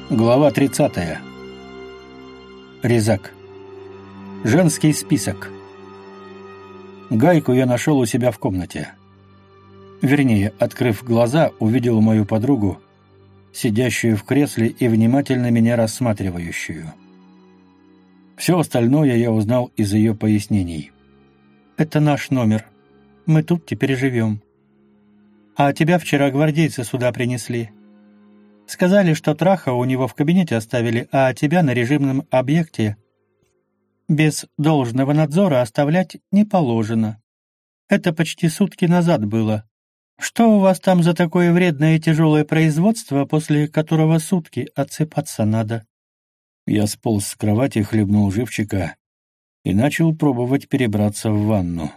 Глава 30. Резак. Женский список. Гайку я нашел у себя в комнате. Вернее, открыв глаза, увидел мою подругу, сидящую в кресле и внимательно меня рассматривающую. Все остальное я узнал из ее пояснений. «Это наш номер. Мы тут теперь живем. А тебя вчера гвардейцы сюда принесли. Сказали, что Траха у него в кабинете оставили, а тебя на режимном объекте без должного надзора оставлять не положено. Это почти сутки назад было. Что у вас там за такое вредное и тяжелое производство, после которого сутки отсыпаться надо?» Я сполз с кровати, хлебнул живчика и начал пробовать перебраться в ванну.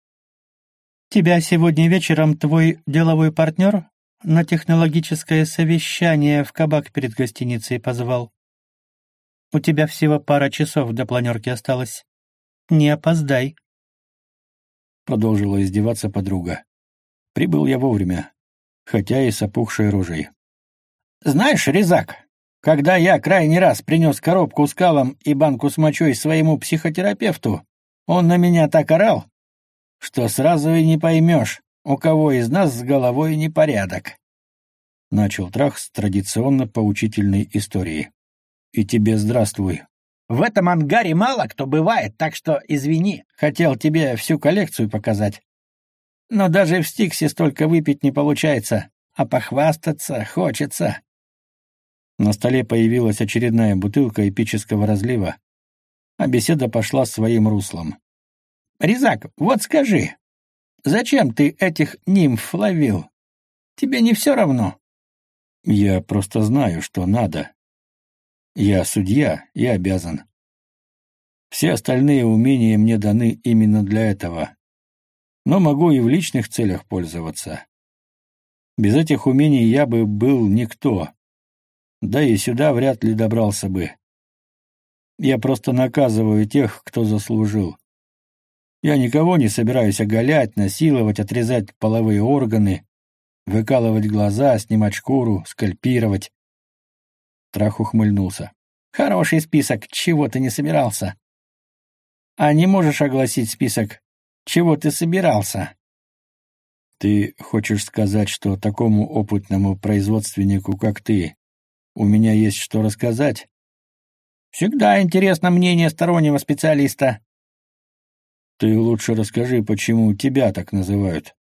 «Тебя сегодня вечером твой деловой партнер на технологическое совещание в кабак перед гостиницей позвал. У тебя всего пара часов до планерки осталось. Не опоздай». Продолжила издеваться подруга. Прибыл я вовремя, хотя и с опухшей рожей. «Знаешь, Резак, когда я крайний раз принес коробку с калом и банку с мочой своему психотерапевту, он на меня так орал, что сразу и не поймешь, у кого из нас с головой непорядок», — начал Трах с традиционно поучительной истории. «И тебе здравствуй. В этом ангаре мало кто бывает, так что извини, хотел тебе всю коллекцию показать. Но даже в Стиксе столько выпить не получается, а похвастаться хочется». На столе появилась очередная бутылка эпического разлива, а беседа пошла своим руслом. «Резак, вот скажи, зачем ты этих нимф ловил? Тебе не все равно?» «Я просто знаю, что надо. Я судья и обязан. Все остальные умения мне даны именно для этого. Но могу и в личных целях пользоваться. Без этих умений я бы был никто. Да и сюда вряд ли добрался бы. Я просто наказываю тех, кто заслужил. Я никого не собираюсь оголять, насиловать, отрезать половые органы, выкалывать глаза, снимать шкуру, скальпировать». Трах ухмыльнулся. «Хороший список, чего ты не собирался? А не можешь огласить список, чего ты собирался?» «Ты хочешь сказать, что такому опытному производственнику, как ты, у меня есть что рассказать?» «Всегда интересно мнение стороннего специалиста». «Ты лучше расскажи, почему тебя так называют».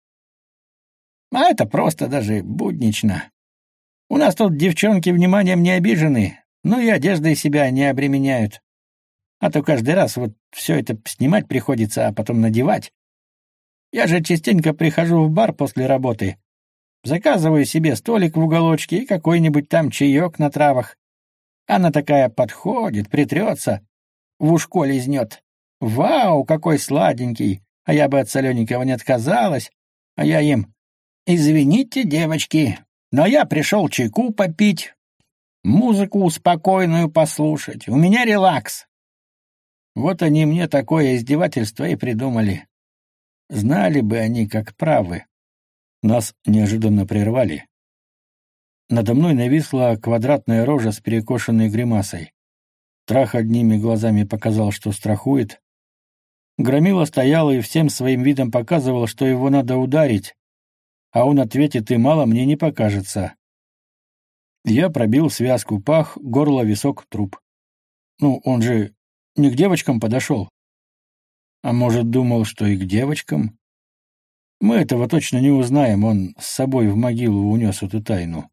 «А это просто даже буднично. У нас тут девчонки вниманием не обижены, но и одеждой себя не обременяют. А то каждый раз вот все это снимать приходится, а потом надевать. Я же частенько прихожу в бар после работы, заказываю себе столик в уголочке и какой-нибудь там чаек на травах. Она такая подходит, притрется, в ушко лизнет. Вау, какой сладенький, а я бы от солененького не отказалась. А я им: извините, девочки, но я пришел чайку попить, музыку спокойную послушать, у меня релакс. Вот они мне такое издевательство и придумали. Знали бы они, как правы». Нас неожиданно прервали. Надо мной нависла квадратная рожа с перекошенной гримасой. Трах одними глазами показал, что страхует. Громила стоял и всем своим видом показывал, что его надо ударить, а он ответит: «И мало мне не покажется». Я пробил связку: пах, горло, висок, труп. Ну, он же не к девочкам подошел. А может, думал, что и к девочкам? Мы этого точно не узнаем, он с собой в могилу унес эту тайну.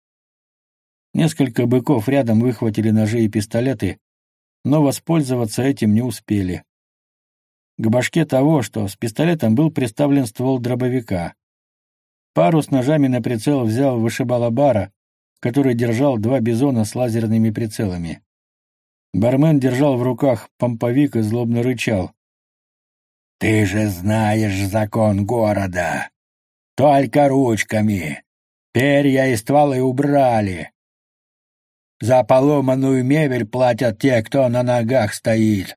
Несколько быков рядом выхватили ножи и пистолеты, но воспользоваться этим не успели. К башке того, что с пистолетом, был приставлен ствол дробовика. Пару с ножами на прицел взял вышибала бара, который держал 2 бизона с лазерными прицелами. Бармен держал в руках помповик и злобно рычал: «Ты же знаешь закон города. Только ручками. Перья и стволы убрали. За поломанную мебель платят те, кто на ногах стоит».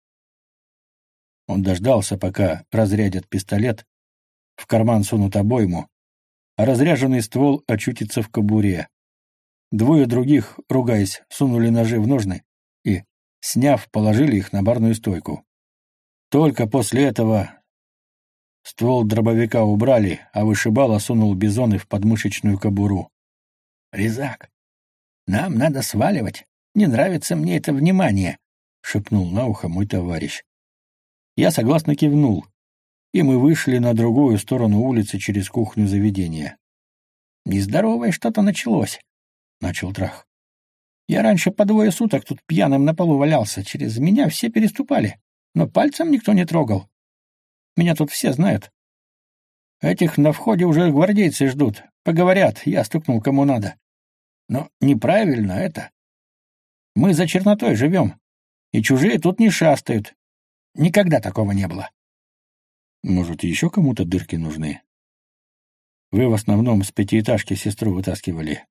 Он дождался, пока разрядят пистолет, в карман сунут обойму, а разряженный ствол очутится в кобуре. Двое других, ругаясь, сунули ножи в ножны и, сняв, положили их на барную стойку. Только после этого ствол дробовика убрали, а вышибала сунул бизоны в подмышечную кобуру. «Резак, нам надо сваливать. Не нравится мне это внимание», — шепнул на ухо мой товарищ. Я согласно кивнул, и мы вышли на другую сторону улицы через кухню заведения. «Нездоровое что-то началось», — начал Трах. «Я раньше по 2 суток тут пьяным на полу валялся, через меня все переступали, но пальцем никто не трогал. Меня тут все знают. Этих на входе уже гвардейцы ждут. Поговорят, я стукнул кому надо. Но неправильно это. Мы за чернотой живем, и чужие тут не шастают. Никогда такого не было». «Может, еще кому-то дырки нужны? Вы в основном с 5-этажки сестру вытаскивали.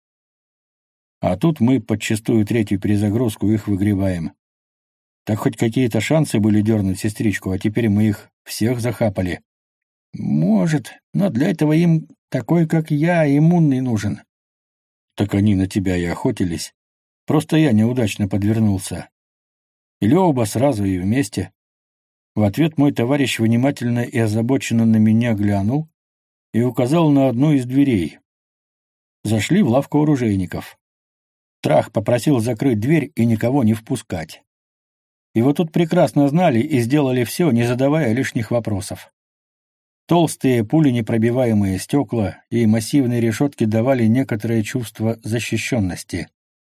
А тут мы подчистую 3-ю перезагрузку их выгребаем. Так хоть какие-то шансы были дернуть сестричку, а теперь мы их всех захапали». «Может, но для этого им такой, как я, иммунный нужен». «Так они на тебя и охотились. Просто я неудачно подвернулся. Или оба сразу и вместе». В ответ мой товарищ внимательно и озабоченно на меня глянул и указал на одну из дверей. Зашли в лавку оружейников. Трах попросил закрыть дверь и никого не впускать. Его тут прекрасно знали и сделали все, не задавая лишних вопросов. Толстые, пуленепробиваемые стекла и массивные решетки давали некоторое чувство защищенности.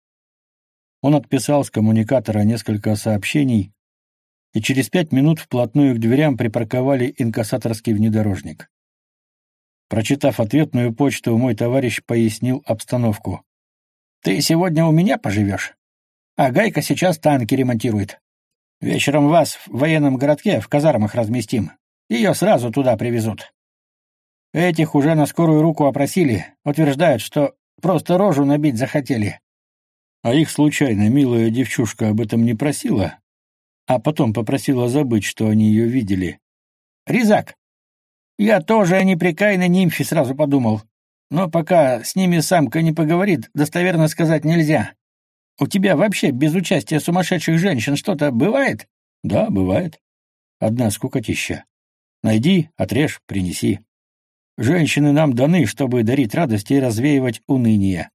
Он отписал с коммуникатора несколько сообщений, и через 5 минут вплотную к дверям припарковали инкассаторский внедорожник. Прочитав ответную почту, мой товарищ пояснил обстановку. «Ты сегодня у меня поживешь, а Гайка сейчас танки ремонтирует. Вечером вас в военном городке в казармах разместим. Ее сразу туда привезут. Этих уже на скорую руку опросили, утверждают, что просто рожу набить захотели». «А их случайно милая девчушка об этом не просила? А потом попросила забыть, что они ее видели?» «Резак, я тоже о непрекаянной нимфе сразу подумал. Но пока с ними самка не поговорит, достоверно сказать нельзя. У тебя вообще без участия сумасшедших женщин что-то бывает?» «Да, бывает. Одна скукотища. Найди, отрежь, принеси. Женщины нам даны, чтобы дарить радость и развеивать уныние».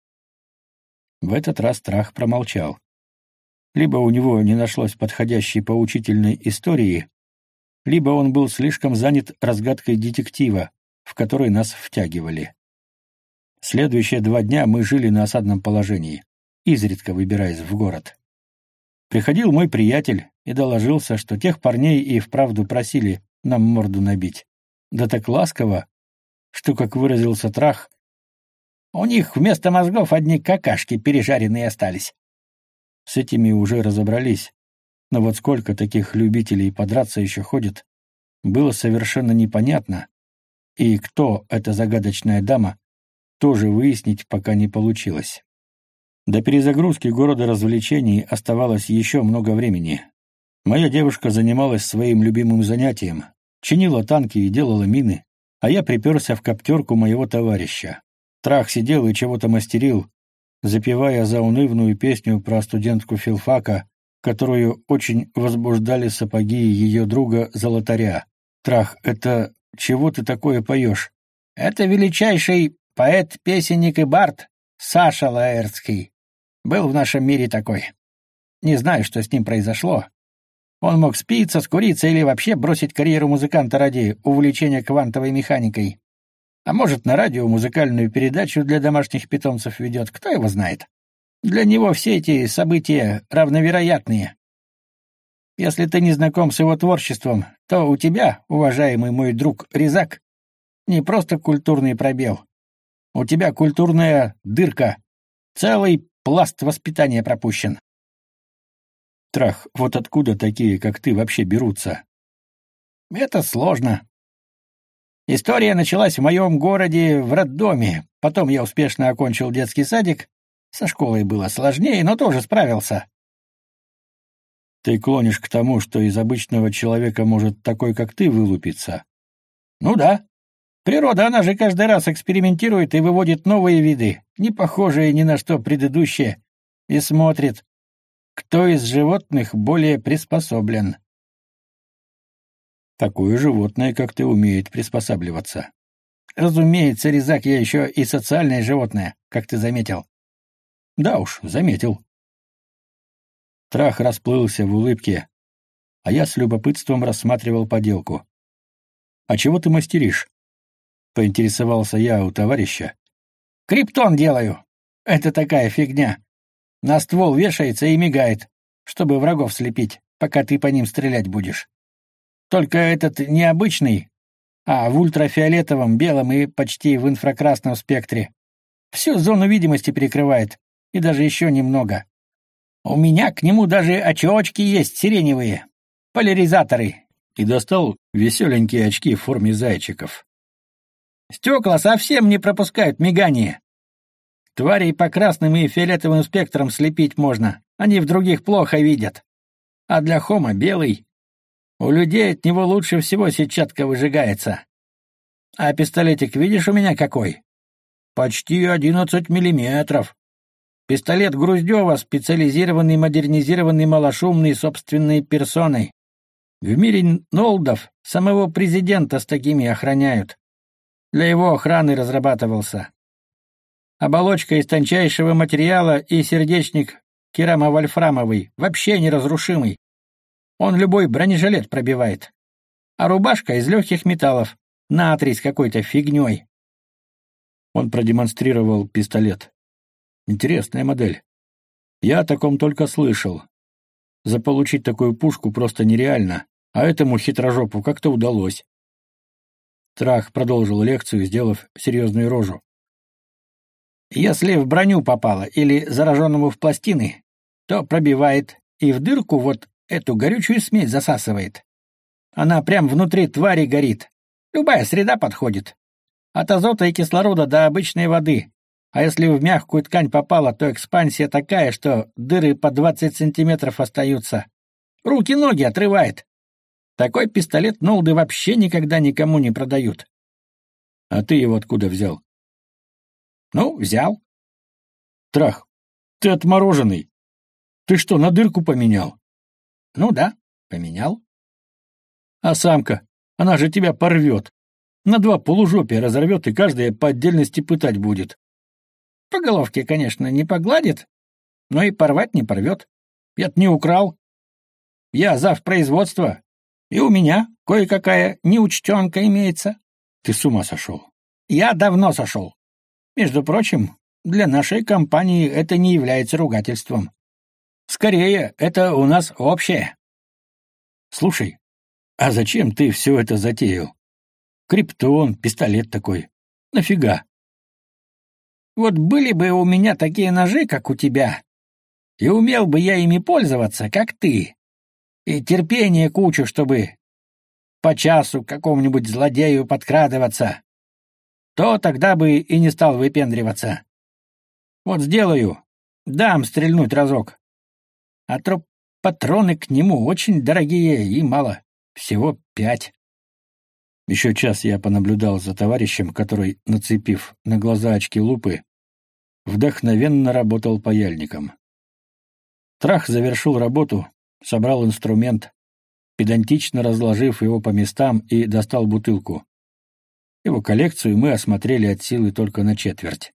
В этот раз Трах промолчал. Либо у него не нашлось подходящей поучительной истории, либо он был слишком занят разгадкой детектива, в который нас втягивали. Следующие 2 дня мы жили на осадном положении, изредка выбираясь в город. Приходил мой приятель и доложился, что тех парней и вправду просили нам морду набить. Да так ласково, что, как выразился Трах, у них вместо мозгов одни какашки пережаренные остались. С этими уже разобрались, но вот сколько таких любителей подраться еще ходит, было совершенно непонятно, и кто эта загадочная дама, тоже выяснить пока не получилось. До перезагрузки города развлечений оставалось еще много времени. Моя девушка занималась своим любимым занятием, чинила танки и делала мины, а я приперся в коптерку моего товарища. Трах сидел и чего-то мастерил, запевая заунывную песню про студентку филфака, которую очень возбуждали сапоги ее друга Золотаря. «Трах, это чего ты такое поешь?» «Это величайший поэт-песенник и бард Саша Лаэртский. Был в нашем мире такой. Не знаю, что с ним произошло. Он мог спиться, скуриться или вообще бросить карьеру музыканта ради увлечения квантовой механикой. А может, на радио музыкальную передачу для домашних питомцев ведет, кто его знает. Для него все эти события равновероятные. Если ты не знаком с его творчеством, то у тебя, уважаемый мой друг Резак, не просто культурный пробел. У тебя культурная дырка. Целый пласт воспитания пропущен». «Трах, вот откуда такие, как ты, вообще берутся?» «Это сложно. История началась в моем городе в роддоме. Потом я успешно окончил детский садик. Со школой было сложнее, но тоже справился». «Ты клонишь к тому, что из обычного человека может такой, как ты, вылупиться?» «Ну да. Природа, она же каждый раз экспериментирует и выводит новые виды, не похожие ни на что предыдущее, и смотрит, кто из животных более приспособлен. Такое животное, как ты, умеет приспосабливаться. Разумеется, Резак, я еще и социальное животное, как ты заметил. Да уж, заметил. Трах расплылся в улыбке, а я с любопытством рассматривал поделку. «А чего ты мастеришь?» — поинтересовался я у товарища. «Криптон делаю. Это такая фигня. На ствол вешается и мигает, чтобы врагов слепить, пока ты по ним стрелять будешь. Только этот необычный, а в ультрафиолетовом, белом и почти в инфракрасном спектре. Всю зону видимости перекрывает, и даже еще немного. У меня к нему даже очечки есть сиреневые, поляризаторы». И достал веселенькие очки в форме зайчиков. «Стекла совсем не пропускают мигание. Тварей по красным и фиолетовым спектрам слепить можно, они в других плохо видят. А для Хома белый. У людей от него лучше всего сетчатка выжигается. А пистолетик видишь у меня какой? Почти 11 миллиметров. Пистолет Груздева, специализированный, модернизированный, малошумный, собственной персоной. В мире Нолдов самого президента с такими охраняют. Для его охраны разрабатывался. Оболочка из тончайшего материала и сердечник керамо-вольфрамовый, вообще неразрушимый. Он любой бронежилет пробивает. А рубашка из легких металлов, натрий с какой-то фигней. Он продемонстрировал пистолет. Интересная модель. Я о таком только слышал. Заполучить такую пушку просто нереально, а этому хитрожопу как-то удалось. Трах продолжил лекцию, сделав серьезную рожу. Если в броню попало или зараженному в пластины, то пробивает и в дырку вот эту горючую смесь засасывает. Она прям внутри твари горит. Любая среда подходит. От азота и кислорода до обычной воды. А если в мягкую ткань попало, то экспансия такая, что дыры по 20 сантиметров остаются. Руки-ноги отрывает. Такой пистолет Нолды вообще никогда никому не продают. А ты его откуда взял? Ну, взял. Трах, ты отмороженный. Ты что, на дырку поменял? Ну да, поменял. А самка, она же тебя порвет. На 2 полужопия разорвет и каждая по отдельности пытать будет. По головке, конечно, не погладит, но и порвать не порвет. Я-то не украл. Я зав. Производства, и у меня кое-какая неучтенка имеется. Ты с ума сошел? Я давно сошел. Между прочим, для нашей компании это не является ругательством. Скорее, это у нас общее. Слушай, а зачем ты все это затеял? Криптон, пистолет такой. Нафига? Вот были бы у меня такие ножи, как у тебя, и умел бы я ими пользоваться, как ты, и терпение кучу, чтобы по часу к какому-нибудь злодею подкрадываться, то тогда бы и не стал выпендриваться. Вот сделаю, дам стрельнуть разок. А то патроны к нему очень дорогие и мало, всего 5. Еще час я понаблюдал за товарищем, который, нацепив на глаза очки лупы, вдохновенно работал паяльником. Трах завершил работу, собрал инструмент, педантично разложив его по местам, и достал бутылку. Его коллекцию мы осмотрели от силы только на четверть.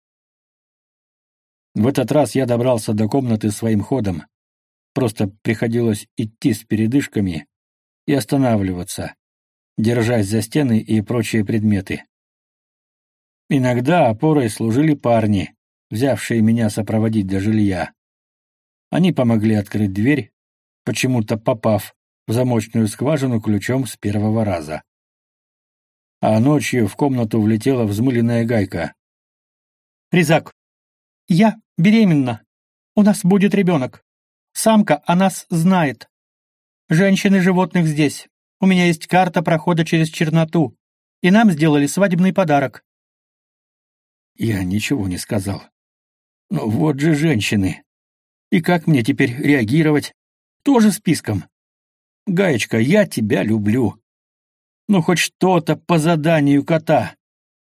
В этот раз я добрался до комнаты своим ходом. Просто приходилось идти с передышками и останавливаться, держась за стены и прочие предметы. Иногда опорой служили парни, взявшие меня сопроводить до жилья. Они помогли открыть дверь, почему-то попав в замочную скважину ключом с первого раза. А ночью в комнату влетела взмыленная Гайка. «Резак, я беременна. У нас будет ребенок. Самка о нас знает. Женщины животных здесь. У меня есть карта прохода через черноту. И нам сделали свадебный подарок». Я ничего не сказал. Но вот же женщины. И как мне теперь реагировать? Тоже списком. Гаечка, я тебя люблю. Ну, хоть что-то по заданию кота.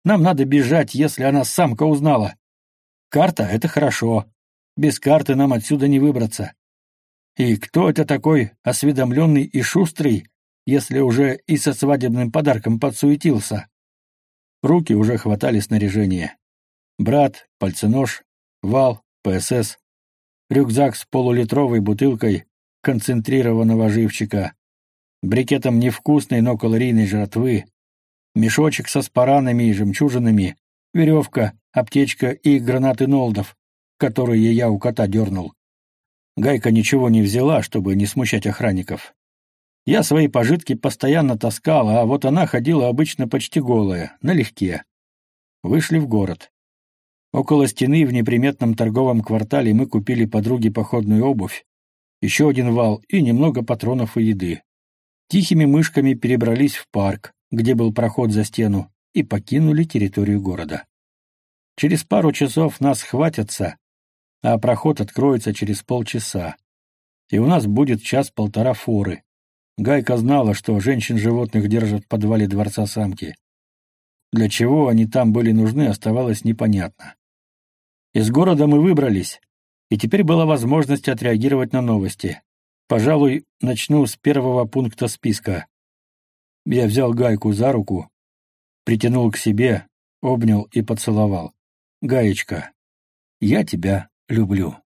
Нам надо бежать, если она самка узнала. Карта — это хорошо. Без карты нам отсюда не выбраться. И кто это такой осведомленный и шустрый, если уже и со свадебным подарком подсуетился? Руки уже хватали снаряжение. Брат, пальценож, вал, ПСС, рюкзак с полулитровой бутылкой концентрированного живчика, брикетом невкусной, но калорийной жратвы, мешочек со спаранами и жемчужинами, веревка, аптечка и гранаты Нолдов, которые я у кота дернул. Гайка ничего не взяла, чтобы не смущать охранников. Я свои пожитки постоянно таскал, а вот она ходила обычно почти голая, налегке. Вышли в город. Около стены в неприметном торговом квартале мы купили подруге походную обувь, еще один вал и немного патронов и еды. Тихими мышками перебрались в парк, где был проход за стену, и покинули территорию города. Через пару часов нас хватятся, а проход откроется через полчаса. И у нас будет час-полтора форы. Гайка знала, что женщин-животных держат в подвале дворца самки. Для чего они там были нужны, оставалось непонятно. Из города мы выбрались, и теперь была возможность отреагировать на новости. Пожалуй, начну с первого пункта списка. Я взял Гайку за руку, притянул к себе, обнял и поцеловал. «Гаечка, я тебя люблю».